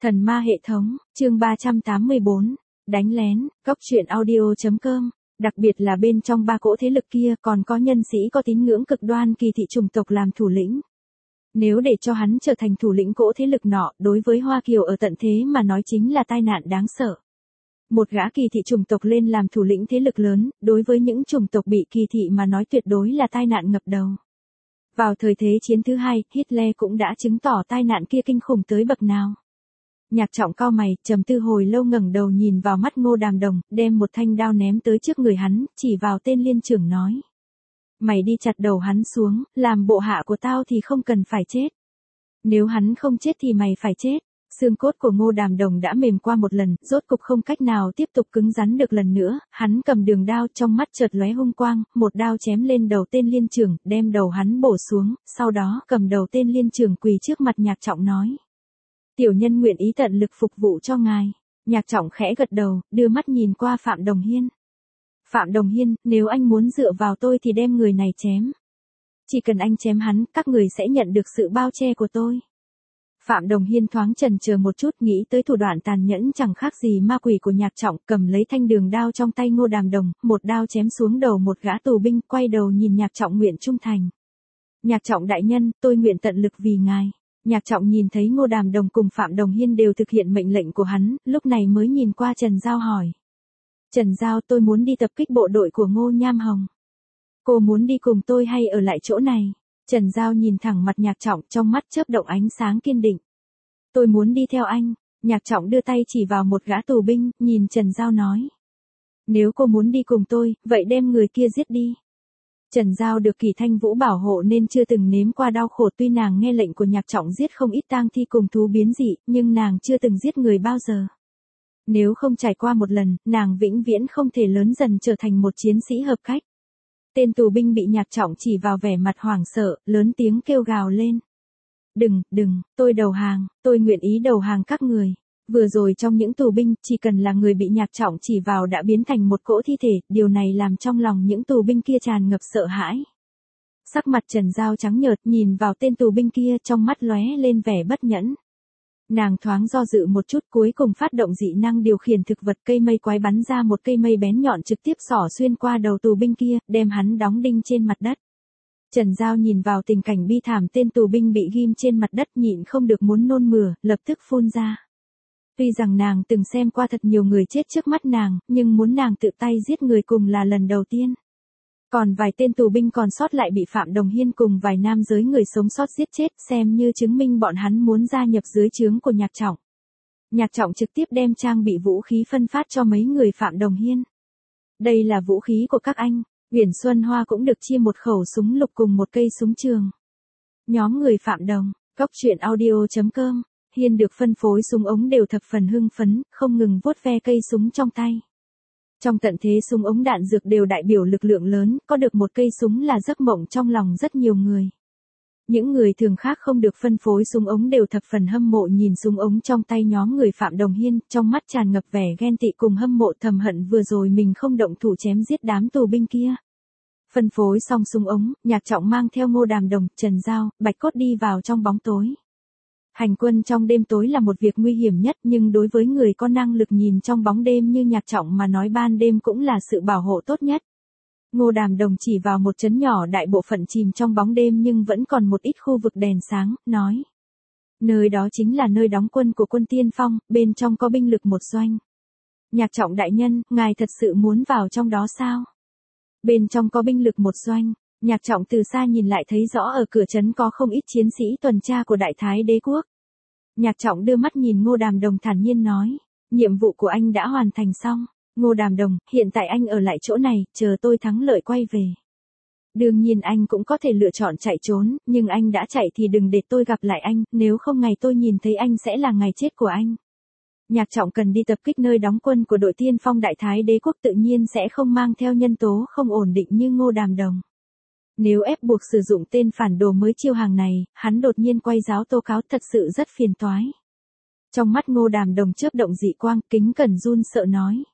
Thần ma hệ thống, chương 384, đánh lén, góc truyện audio.com, đặc biệt là bên trong ba cỗ thế lực kia còn có nhân sĩ có tín ngưỡng cực đoan kỳ thị chủng tộc làm thủ lĩnh. Nếu để cho hắn trở thành thủ lĩnh cỗ thế lực nọ, đối với Hoa Kiều ở tận thế mà nói chính là tai nạn đáng sợ. Một gã kỳ thị chủng tộc lên làm thủ lĩnh thế lực lớn, đối với những chủng tộc bị kỳ thị mà nói tuyệt đối là tai nạn ngập đầu. Vào thời thế chiến thứ hai, Hitler cũng đã chứng tỏ tai nạn kia kinh khủng tới bậc nào. Nhạc Trọng cau mày, trầm tư hồi lâu ngẩng đầu nhìn vào mắt Ngô Đàm Đồng, đem một thanh đao ném tới trước người hắn, chỉ vào tên liên trưởng nói. Mày đi chặt đầu hắn xuống, làm bộ hạ của tao thì không cần phải chết. Nếu hắn không chết thì mày phải chết. Xương cốt của Ngô Đàm Đồng đã mềm qua một lần, rốt cục không cách nào tiếp tục cứng rắn được lần nữa, hắn cầm đường đao trong mắt chợt lóe hung quang, một đao chém lên đầu tên liên trưởng, đem đầu hắn bổ xuống, sau đó cầm đầu tên liên trưởng quỳ trước mặt Nhạc Trọng nói. Tiểu nhân nguyện ý tận lực phục vụ cho ngài. Nhạc Trọng khẽ gật đầu, đưa mắt nhìn qua Phạm Đồng Hiên. Phạm Đồng Hiên, nếu anh muốn dựa vào tôi thì đem người này chém. Chỉ cần anh chém hắn, các người sẽ nhận được sự bao che của tôi. Phạm Đồng Hiên thoáng chần chờ một chút, nghĩ tới thủ đoạn tàn nhẫn chẳng khác gì ma quỷ của Nhạc Trọng, cầm lấy thanh đường đao trong tay Ngô Đàm Đồng, một đao chém xuống đầu một gã tù binh, quay đầu nhìn Nhạc Trọng nguyện trung thành. Nhạc Trọng đại nhân, tôi nguyện tận lực vì ngài. Nhạc Trọng nhìn thấy Ngô Đàm Đồng cùng Phạm Đồng Hiên đều thực hiện mệnh lệnh của hắn, lúc này mới nhìn qua Trần Giao hỏi. Trần Giao, tôi muốn đi tập kích bộ đội của Ngô Nham Hồng. Cô muốn đi cùng tôi hay ở lại chỗ này? Trần Giao nhìn thẳng mặt Nhạc Trọng, trong mắt chớp động ánh sáng kiên định. Tôi muốn đi theo anh. Nhạc Trọng đưa tay chỉ vào một gã tù binh, nhìn Trần Giao nói. Nếu cô muốn đi cùng tôi, vậy đem người kia giết đi. Trần Giao được Kỳ Thanh Vũ bảo hộ nên chưa từng nếm qua đau khổ, tuy nàng nghe lệnh của Nhạc Trọng giết không ít tang thi cùng thú biến dị, nhưng nàng chưa từng giết người bao giờ. Nếu không trải qua một lần, nàng vĩnh viễn không thể lớn dần trở thành một chiến sĩ hợp cách. Tên tù binh bị Nhạc Trọng chỉ vào vẻ mặt hoảng sợ, lớn tiếng kêu gào lên. Đừng, tôi đầu hàng, tôi nguyện ý đầu hàng các người. Vừa rồi trong những tù binh, chỉ cần là người bị Nhạc Trọng chỉ vào đã biến thành một cỗ thi thể, điều này làm trong lòng những tù binh kia tràn ngập sợ hãi. Sắc mặt Trần Giao trắng nhợt, nhìn vào tên tù binh kia, trong mắt lóe lên vẻ bất nhẫn. Nàng thoáng do dự một chút, cuối cùng phát động dị năng điều khiển thực vật, cây mây quái bắn ra một cây mây bén nhọn trực tiếp xỏ xuyên qua đầu tù binh kia, đem hắn đóng đinh trên mặt đất. Trần Giao nhìn vào tình cảnh bi thảm tên tù binh bị ghim trên mặt đất, nhịn không được muốn nôn mửa, lập tức phun ra. Tuy rằng nàng từng xem qua thật nhiều người chết trước mắt nàng, nhưng muốn nàng tự tay giết người cùng là lần đầu tiên. Còn vài tên tù binh còn sót lại bị Phạm Đồng Hiên cùng vài nam giới người sống sót giết chết, xem như chứng minh bọn hắn muốn gia nhập dưới trướng của Nhạc Trọng. Nhạc Trọng trực tiếp đem trang bị vũ khí phân phát cho mấy người Phạm Đồng Hiên. Đây là vũ khí của các anh. Uyển Xuân Hoa cũng được chia một khẩu súng lục cùng một cây súng trường. Nhóm người Phạm Đồng, góc truyện audio.com. Hiên được phân phối súng ống đều thập phần hưng phấn, không ngừng vuốt ve cây súng trong tay. Trong tận thế súng ống đạn dược đều đại biểu lực lượng lớn, có được một cây súng là giấc mộng trong lòng rất nhiều người. Những người thường khác không được phân phối súng ống đều thập phần hâm mộ nhìn súng ống trong tay nhóm người Phạm Đồng Hiên, trong mắt tràn ngập vẻ ghen tị cùng hâm mộ, thầm hận vừa rồi mình không động thủ chém giết đám tù binh kia. Phân phối xong súng ống, Nhạc Trọng mang theo Ngô Đàm Đồng, Trần Giao, Bạch Cốt đi vào trong bóng tối. Hành quân trong đêm tối là một việc nguy hiểm nhất, nhưng đối với người có năng lực nhìn trong bóng đêm như Nhạc Trọng mà nói ban đêm cũng là sự bảo hộ tốt nhất. Ngô Đàm Đồng chỉ vào một trấn nhỏ đại bộ phận chìm trong bóng đêm nhưng vẫn còn một ít khu vực đèn sáng, nói. Nơi đó chính là nơi đóng quân của quân Tiên Phong, bên trong có binh lực một doanh. Nhạc Trọng đại nhân, ngài thật sự muốn vào trong đó sao? Bên trong có binh lực một doanh. Nhạc Trọng từ xa nhìn lại thấy rõ ở cửa trấn có không ít chiến sĩ tuần tra của Đại Thái Đế quốc. Nhạc Trọng đưa mắt nhìn Ngô Đàm Đồng thản nhiên nói, nhiệm vụ của anh đã hoàn thành xong. Ngô Đàm Đồng, hiện tại anh ở lại chỗ này, chờ tôi thắng lợi quay về. Đương nhiên anh cũng có thể lựa chọn chạy trốn, nhưng anh đã chạy thì đừng để tôi gặp lại anh, nếu không ngày tôi nhìn thấy anh sẽ là ngày chết của anh. Nhạc Trọng cần đi tập kích nơi đóng quân của đội Tiên Phong Đại Thái Đế quốc, tự nhiên sẽ không mang theo nhân tố không ổn định như Ngô Đàm Đồng. Nếu ép buộc sử dụng tên phản đồ mới chiêu hàng này, hắn đột nhiên quay giáo tố cáo thật sự rất phiền toái. Trong mắt Ngô Đàm Đồng chớp động dị quang, kính cẩn run sợ nói.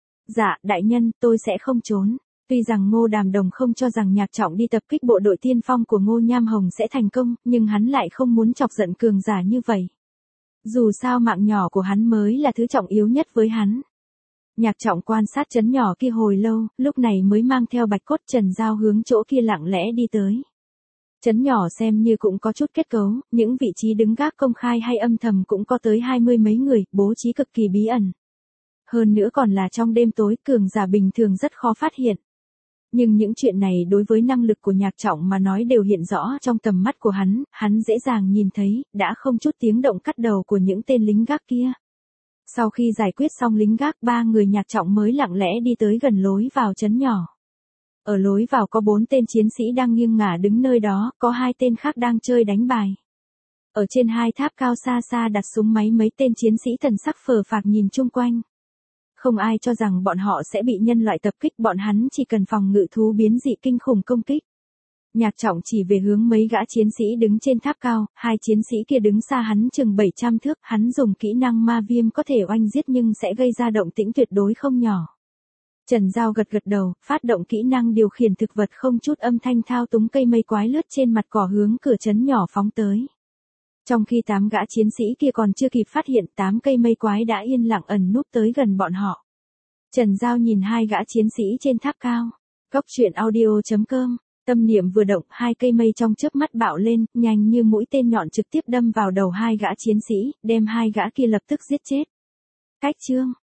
Dạ, đại nhân, tôi sẽ không trốn. Tuy rằng Ngô Đàm Đồng không cho rằng Nhạc Trọng đi tập kích bộ đội tiên phong của Ngô Nham Hồng sẽ thành công, nhưng hắn lại không muốn chọc giận cường giả như vậy. Dù sao mạng nhỏ của hắn mới là thứ trọng yếu nhất với hắn. Nhạc Trọng quan sát trấn nhỏ kia hồi lâu, lúc này mới mang theo Bạch Cốt Trần Giao hướng chỗ kia lặng lẽ đi tới. Trấn nhỏ xem như cũng có chút kết cấu, những vị trí đứng gác công khai hay âm thầm cũng có tới 20 mấy người, bố trí cực kỳ bí ẩn. Hơn nữa còn là trong đêm tối, cường giả bình thường rất khó phát hiện. Nhưng những chuyện này đối với năng lực của Nhạc Trọng mà nói đều hiện rõ trong tầm mắt của hắn dễ dàng nhìn thấy, đã không chút tiếng động cắt đầu của những tên lính gác kia. Sau khi giải quyết xong lính gác, 3 người Nhạc Trọng mới lặng lẽ đi tới gần lối vào trấn nhỏ. Ở lối vào có 4 tên chiến sĩ đang nghiêng ngả đứng nơi đó, có 2 tên khác đang chơi đánh bài. Ở trên 2 tháp cao xa xa đặt súng máy, mấy tên chiến sĩ thần sắc phờ phạc nhìn chung quanh. Không ai cho rằng bọn họ sẽ bị nhân loại tập kích, bọn hắn chỉ cần phòng ngự thú biến dị kinh khủng công kích. Nhạc Trọng chỉ về hướng mấy gã chiến sĩ đứng trên tháp cao, 2 chiến sĩ kia đứng xa hắn chừng 700 thước, hắn dùng kỹ năng ma viêm có thể oanh giết nhưng sẽ gây ra động tĩnh tuyệt đối không nhỏ. Trần Giao gật gật đầu, phát động kỹ năng điều khiển thực vật không chút âm thanh thao túng cây mây quái lướt trên mặt cỏ hướng cửa trấn nhỏ phóng tới. Trong khi 8 gã chiến sĩ kia còn chưa kịp phát hiện, 8 cây mây quái đã yên lặng ẩn núp tới gần bọn họ. Trần Giao nhìn 2 gã chiến sĩ trên tháp cao. Cốc truyện audio.com, tâm niệm vừa động, 2 cây mây trong chớp mắt bạo lên, nhanh như mũi tên nhọn trực tiếp đâm vào đầu 2 gã chiến sĩ, đem 2 gã kia lập tức giết chết. Cách chương